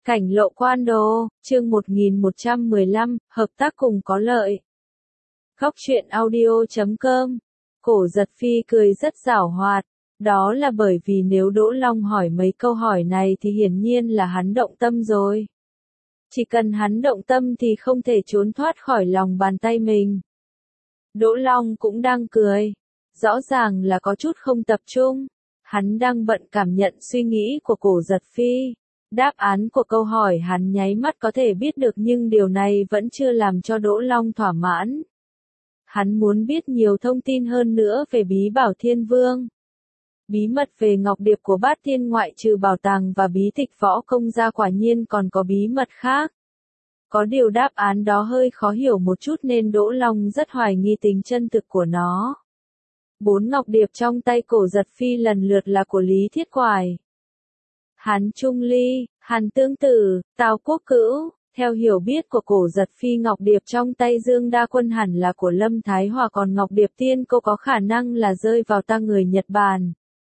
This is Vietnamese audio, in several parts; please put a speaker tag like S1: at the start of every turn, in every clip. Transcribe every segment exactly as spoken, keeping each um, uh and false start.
S1: Cảnh lộ quan đồ, chương một nghìn một trăm mười lăm, hợp tác cùng có lợi. Góc truyện audio chấm com. Cổ Giật Phi cười rất giảo hoạt. Đó là bởi vì nếu Đỗ Long hỏi mấy câu hỏi này thì hiển nhiên là hắn động tâm rồi. Chỉ cần hắn động tâm thì không thể trốn thoát khỏi lòng bàn tay mình. Đỗ Long cũng đang cười. Rõ ràng là có chút không tập trung. Hắn đang bận cảm nhận suy nghĩ của Cổ Giật Phi. Đáp án của câu hỏi hắn nháy mắt có thể biết được nhưng điều này vẫn chưa làm cho Đỗ Long thỏa mãn. Hắn muốn biết nhiều thông tin hơn nữa về Bí Bảo Thiên Vương. Bí mật về Ngọc Điệp của Bát Thiên ngoại trừ bảo tàng và bí tịch võ công ra quả nhiên còn có bí mật khác. Có điều đáp án đó hơi khó hiểu một chút nên Đỗ Long rất hoài nghi tính chân thực của nó. Bốn ngọc điệp trong tay Cổ Giật Phi lần lượt là của Lý Thiết Quài, Hàn Trung Ly, Hàn Tương Tử, Tào Quốc Cữu. Theo hiểu biết của Cổ Giật Phi, ngọc điệp trong tay Dương Đa Quân hẳn là của Lâm Thái Hòa, còn ngọc điệp tiên cô có khả năng là rơi vào tay người Nhật Bản.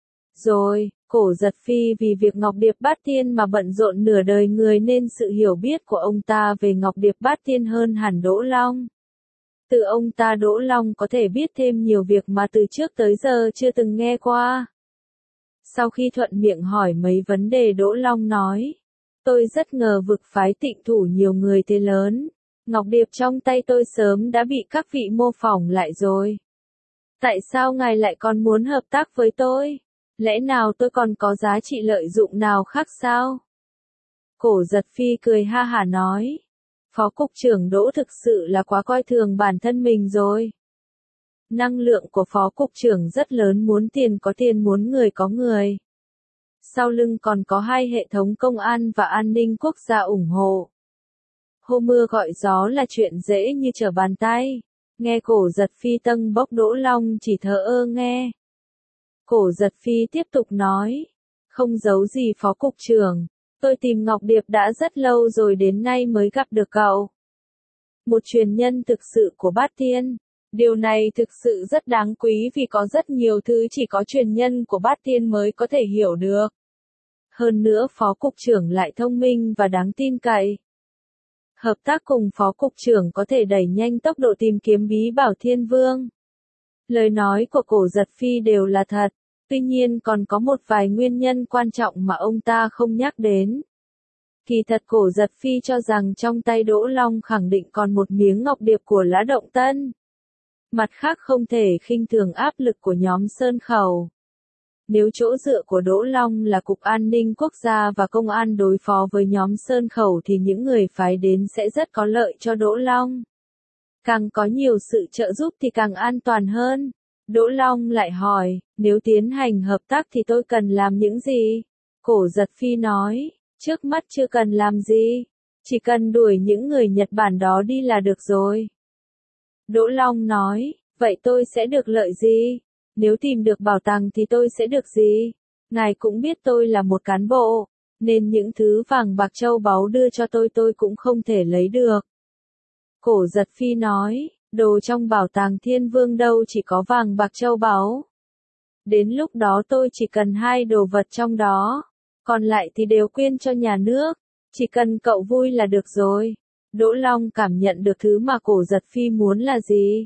S1: Rồi, Cổ Giật Phi vì việc ngọc điệp bát tiên mà bận rộn nửa đời người nên sự hiểu biết của ông ta về ngọc điệp bát tiên hơn hẳn Đỗ Long. Từ ông ta Đỗ Long có thể biết thêm nhiều việc mà từ trước tới giờ chưa từng nghe qua. Sau khi thuận miệng hỏi mấy vấn đề, Đỗ Long nói, tôi rất ngờ vực phái Tịnh thủ nhiều người thế lớn. Ngọc điệp trong tay tôi sớm đã bị các vị mô phỏng lại rồi. Tại sao ngài lại còn muốn hợp tác với tôi? Lẽ nào tôi còn có giá trị lợi dụng nào khác sao? Cổ Giật Phi cười ha hả nói, Phó Cục trưởng Đỗ thực sự là quá coi thường bản thân mình rồi. Năng lượng của Phó Cục trưởng rất lớn, muốn tiền có tiền, muốn người có người. Sau lưng còn có hai hệ thống công an và an ninh quốc gia ủng hộ. Hô mưa gọi gió là chuyện dễ như trở bàn tay. Nghe Cổ Giật Phi tâng bốc, Đỗ Long chỉ thờ ơ nghe. Cổ Giật Phi tiếp tục nói, không giấu gì Phó Cục trưởng, tôi tìm Ngọc Điệp đã rất lâu rồi, đến nay mới gặp được cậu. Một truyền nhân thực sự của Bát Thiên. Điều này thực sự rất đáng quý vì có rất nhiều thứ chỉ có truyền nhân của Bát Thiên mới có thể hiểu được. Hơn nữa Phó Cục trưởng lại thông minh và đáng tin cậy. Hợp tác cùng Phó Cục trưởng có thể đẩy nhanh tốc độ tìm kiếm Bí Bảo Thiên Vương. Lời nói của Cổ Giật Phi đều là thật, tuy nhiên còn có một vài nguyên nhân quan trọng mà ông ta không nhắc đến. Kỳ thật Cổ Giật Phi cho rằng trong tay Đỗ Long khẳng định còn một miếng ngọc điệp của Lã Động Tân. Mặt khác không thể khinh thường áp lực của nhóm Sơn Khẩu. Nếu chỗ dựa của Đỗ Long là Cục An ninh Quốc gia và Công an đối phó với nhóm Sơn Khẩu thì những người phái đến sẽ rất có lợi cho Đỗ Long. Càng có nhiều sự trợ giúp thì càng an toàn hơn. Đỗ Long lại hỏi, nếu tiến hành hợp tác thì tôi cần làm những gì? Cổ Giật Phi nói, trước mắt chưa cần làm gì. Chỉ cần đuổi những người Nhật Bản đó đi là được rồi. Đỗ Long nói, vậy tôi sẽ được lợi gì? Nếu tìm được bảo tàng thì tôi sẽ được gì? Ngài cũng biết tôi là một cán bộ, nên những thứ vàng bạc châu báu đưa cho tôi tôi cũng không thể lấy được. Cổ Giật Phi nói, đồ trong bảo tàng Thiên Vương đâu chỉ có vàng bạc châu báu. Đến lúc đó tôi chỉ cần hai đồ vật trong đó, còn lại thì đều quyên cho nhà nước, chỉ cần cậu vui là được rồi. Đỗ Long cảm nhận được thứ mà Cổ Giật Phi muốn là gì.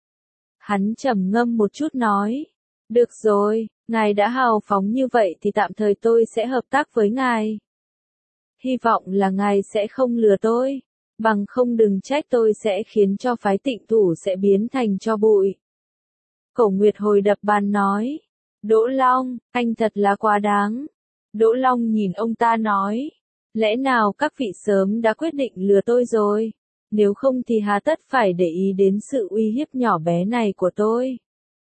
S1: Hắn trầm ngâm một chút nói, được rồi, ngài đã hào phóng như vậy thì tạm thời tôi sẽ hợp tác với ngài. Hy vọng là ngài sẽ không lừa tôi, bằng không đừng trách tôi sẽ khiến cho phái Tịnh thủ sẽ biến thành tro bụi. Cổ Nguyệt hồi đập bàn nói, Đỗ Long, anh thật là quá đáng. Đỗ Long nhìn ông ta nói, lẽ nào các vị sớm đã quyết định lừa tôi rồi? Nếu không thì hà tất phải để ý đến sự uy hiếp nhỏ bé này của tôi?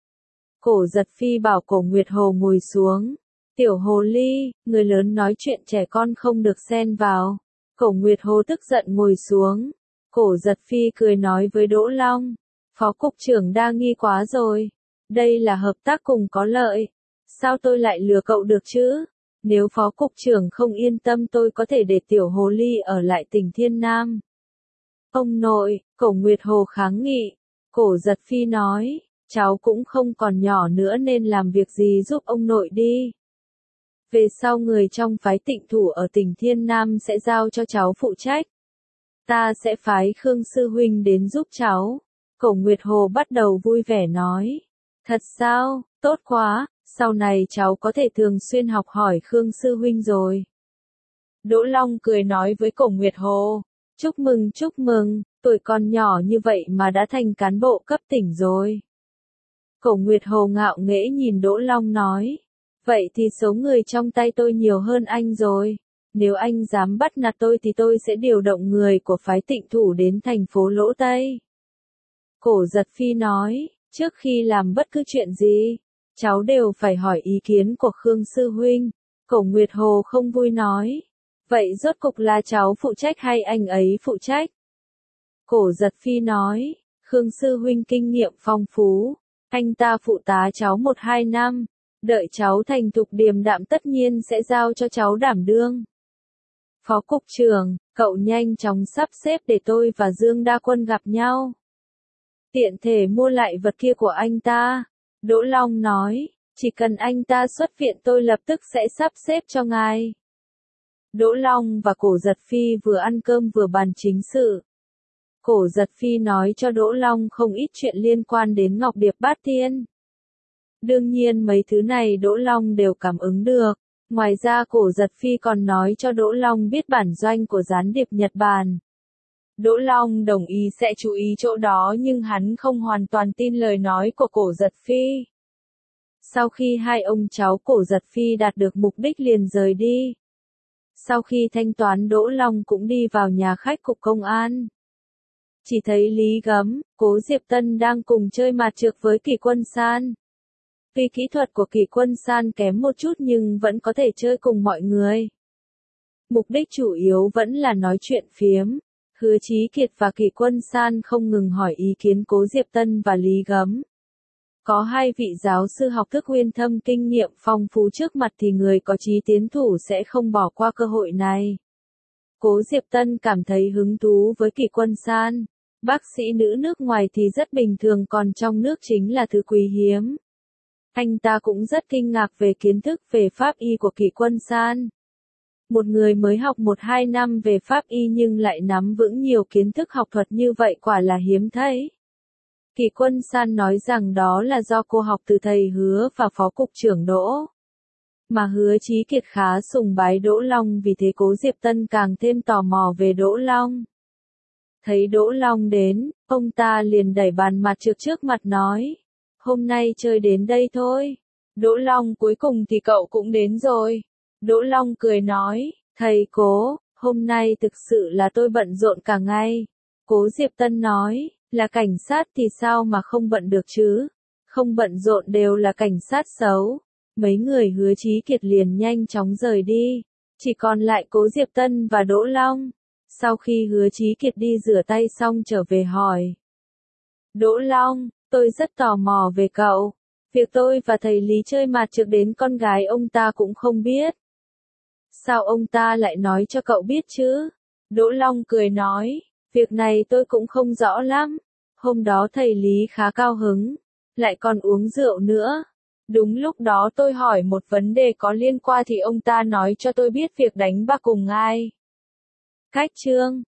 S1: Cổ Giật Phi bảo Cổ Nguyệt Hồ ngồi xuống. Tiểu hồ ly, người lớn nói chuyện trẻ con không được xen vào. Cổ Nguyệt Hồ tức giận ngồi xuống. Cổ Giật Phi cười nói với Đỗ Long, Phó Cục trưởng đa nghi quá rồi. Đây là hợp tác cùng có lợi. Sao tôi lại lừa cậu được chứ? Nếu Phó Cục trưởng không yên tâm tôi có thể để Tiểu hồ ly ở lại tỉnh Thiên Nam. Ông nội, Cổ Nguyệt Hồ kháng nghị. Cổ Giật Phi nói, cháu cũng không còn nhỏ nữa nên làm việc gì giúp ông nội đi. Về sau người trong phái Tịnh Thủ ở tỉnh Thiên Nam sẽ giao cho cháu phụ trách. Ta sẽ phái Khương Sư Huynh đến giúp cháu. Cổ Nguyệt Hồ bắt đầu vui vẻ nói. Thật sao, tốt quá, sau này cháu có thể thường xuyên học hỏi Khương Sư Huynh rồi. Đỗ Long cười nói với Cổ Nguyệt Hồ. Chúc mừng chúc mừng, tuổi còn nhỏ như vậy mà đã thành cán bộ cấp tỉnh rồi. Cổ Nguyệt Hồ ngạo nghễ nhìn Đỗ Long nói. Vậy thì số người trong tay tôi nhiều hơn anh rồi. Nếu anh dám bắt nạt tôi thì tôi sẽ điều động người của phái Tịnh Thủ đến thành phố Lỗ Tây. Cổ Giật Phi nói, trước khi làm bất cứ chuyện gì, cháu đều phải hỏi ý kiến của Khương Sư Huynh. Cổ Nguyệt Hồ không vui nói. Vậy rốt cục là cháu phụ trách hay anh ấy phụ trách? Cổ Giật Phi nói, Khương Sư Huynh kinh nghiệm phong phú, anh ta phụ tá cháu một hai năm, đợi cháu thành thục điềm đạm tất nhiên sẽ giao cho cháu đảm đương. Phó Cục trưởng, cậu nhanh chóng sắp xếp để tôi và Dương Đa Quân gặp nhau. Tiện thể mua lại vật kia của anh ta. Đỗ Long nói, chỉ cần anh ta xuất viện tôi lập tức sẽ sắp xếp cho ngài. Đỗ Long và Cổ Giật Phi vừa ăn cơm vừa bàn chính sự. Cổ Giật Phi nói cho Đỗ Long không ít chuyện liên quan đến Ngọc Điệp Bát Tiên. Đương nhiên mấy thứ này Đỗ Long đều cảm ứng được. Ngoài ra Cổ Giật Phi còn nói cho Đỗ Long biết bản doanh của gián điệp Nhật Bản. Đỗ Long đồng ý sẽ chú ý chỗ đó nhưng hắn không hoàn toàn tin lời nói của Cổ Giật Phi. Sau khi hai ông cháu Cổ Giật Phi đạt được mục đích liền rời đi. Sau khi thanh toán Đỗ Long cũng đi vào nhà khách cục công an. Chỉ thấy Lý Gấm, Cố Diệp Tân đang cùng chơi mạt trược với Kỷ Quân San. Tuy kỹ thuật của Kỷ Quân San kém một chút nhưng vẫn có thể chơi cùng mọi người. Mục đích chủ yếu vẫn là nói chuyện phiếm. Hứa Chí Kiệt và Kỷ Quân San không ngừng hỏi ý kiến Cố Diệp Tân và Lý Gấm. Có hai vị giáo sư học thức uyên thâm kinh nghiệm phong phú trước mặt thì người có chí tiến thủ sẽ không bỏ qua cơ hội này. Cố Diệp Tân cảm thấy hứng thú với Kỷ Quân San. Bác sĩ nữ nước ngoài thì rất bình thường còn trong nước chính là thứ quý hiếm. Anh ta cũng rất kinh ngạc về kiến thức về pháp y của Kỷ Quân San. Một người mới học một hai năm về pháp y nhưng lại nắm vững nhiều kiến thức học thuật như vậy quả là hiếm thấy. Kỷ Quân San nói rằng đó là do cô học từ thầy Hứa và Phó Cục trưởng Đỗ. Mà Hứa Chí Kiệt khá sùng bái Đỗ Long vì thế Cố Diệp Tân càng thêm tò mò về Đỗ Long. Thấy Đỗ Long đến, ông ta liền đẩy bàn mặt trược trước mặt nói. Hôm nay chơi đến đây thôi. Đỗ Long cuối cùng thì cậu cũng đến rồi. Đỗ Long cười nói, thầy Cố, hôm nay thực sự là tôi bận rộn cả ngày. Cố Diệp Tân nói, là cảnh sát thì sao mà không bận được chứ? Không bận rộn đều là cảnh sát xấu. Mấy người Hứa Chí Kiệt liền nhanh chóng rời đi. Chỉ còn lại Cố Diệp Tân và Đỗ Long. Sau khi Hứa Chí Kiệt đi rửa tay xong trở về hỏi. Đỗ Long, tôi rất tò mò về cậu. Việc tôi và thầy Lý chơi mạt trược đến con gái ông ta cũng không biết. Sao ông ta lại nói cho cậu biết chứ? Đỗ Long cười nói, việc này tôi cũng không rõ lắm. Hôm đó thầy Lý khá cao hứng, lại còn uống rượu nữa. Đúng lúc đó tôi hỏi một vấn đề có liên quan thì ông ta nói cho tôi biết việc đánh bạc cùng ai. Cách chương